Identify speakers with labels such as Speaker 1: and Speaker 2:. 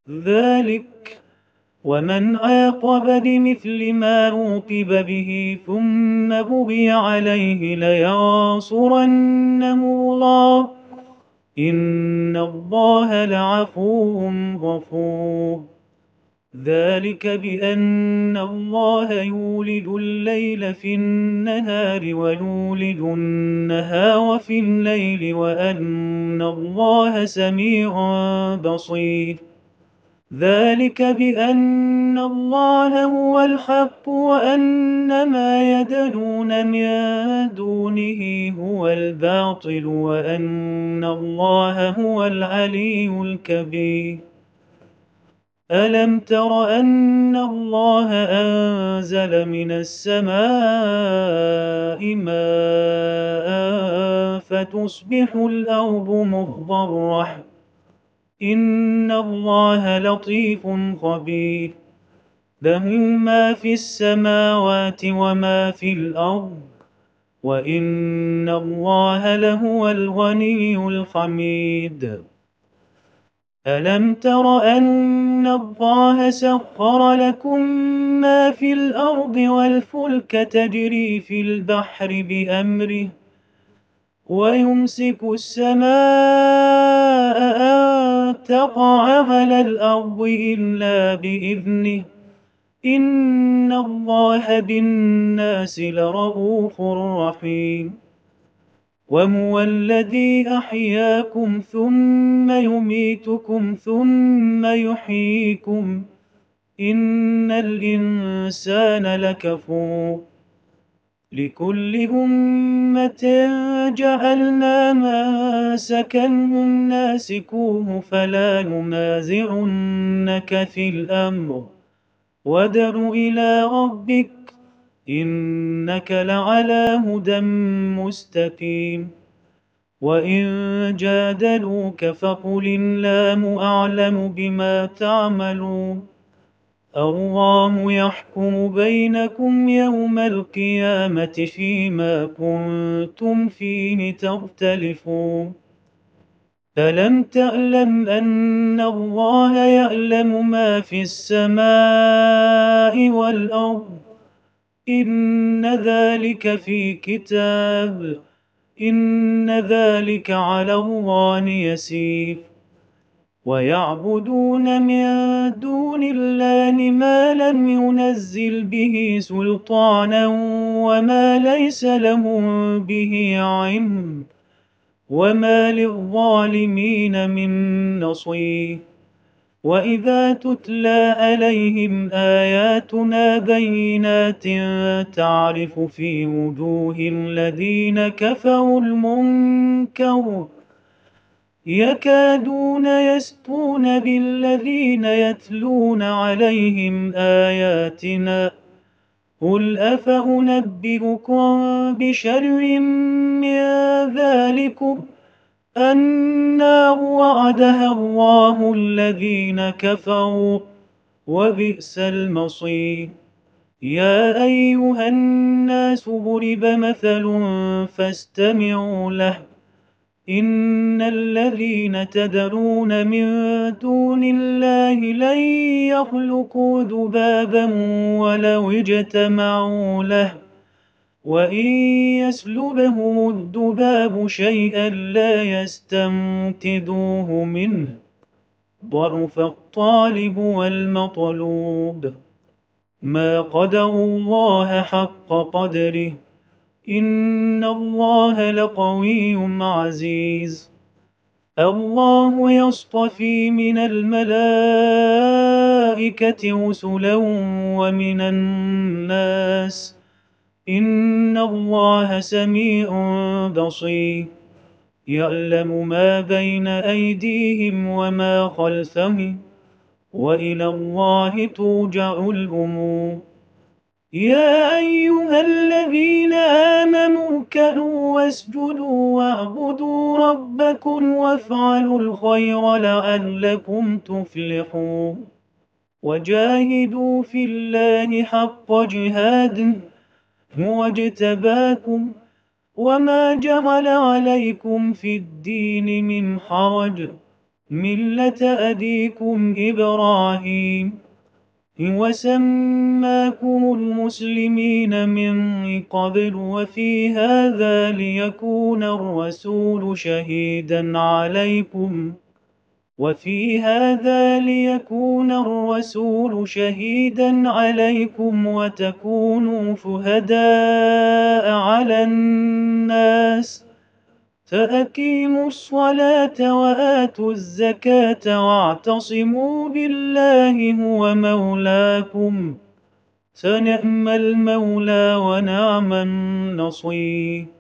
Speaker 1: ذلك ومن عاقب بمثل ما عوقب به ثم بغي عليه لينصرنه الله إن الله لعفو غفور. ذلك بأن الله يولج الليل في النهار ويولج النهار في الليل وأن الله سميع بصير. ذلك بأن الله هو الحق وأن ما يدعون من دونه هو الباطل وأن الله هو العلي الكبير. ألم تر أن الله أنزل من السماء ماء فتصبح الأرض مخضرة إن الله لطيف خبير. له ما في السماوات وما في الأرض وإن الله لهو الغني الحميد. ألم تر أن الله سخر لكم ما في الأرض والفلك تجري في البحر بأمره ويمسك السماء أن تقع على الأرض إلا بإذنه إن الله بالناس لرءوف رحيم. وهو الذي أحياكم ثم يميتكم ثم يحييكم إن الإنسان لكفور. لكل أمة جعلنا منسكا هم ناسكوه فلا ينازعنك في الأمر وادع إلى ربك إنك لعلى هدى مستقيم. وإن جادلوك فقل الله أعلم بما تعملون الله يحكم بينكم يوم القيامة فيما كنتم فيه تختلفون. ألم تعلم أن الله يعلم ما في السماء والأرض إن ذلك في كتاب إن ذلك على الله يسير. ويعبدون من دون الله ما لم ينزل به سلطانا وما ليس لهم به علم وما للظالمين من نصير. وإذا تتلى عليهم آياتنا بينات تعرف في وجوه الذين كفروا المنكر يكادون يسطون بالذين يتلون عليهم آياتنا قل أفأنبئكم بشر من ذلكم النار وعدها الله الذين كفروا وبئس المصير. يا أيها الناس ضرب مثل فاستمعوا له إن الذين تدعون من دون الله لن يخلقوا ذبابا ولو اجتمعوا له وإن يسلبهم الذباب شيئا لا يستنقذوه منه ضعف الطالب والمطلوب. ما قدروا الله حق قدره إن الله لقوي عزيز. الله يصطفي من الملائكة رسلا ومن الناس إن الله سميع بصير. يعلم ما بين أيديهم وما خلفهم وإلى الله ترجع الأمور. يا أيها الذين آمنوا اركعوا واسجدوا واعبدوا ربكم وافعلوا الخير لعلكم تفلحون. وجاهدوا في الله حق جهاده هو اجتباكم وما جعل عليكم في الدين من حرج ملة أبيكم إبراهيم وسماكم المسلمين من قبل وفي هذا ليكون الرسول شهيدا عليكم وتكونوا شهداء على الناس فأقيموا الصلاة وآتوا الزكاة واعتصموا بالله هو مولاكم فنعم المولى ونعم النصير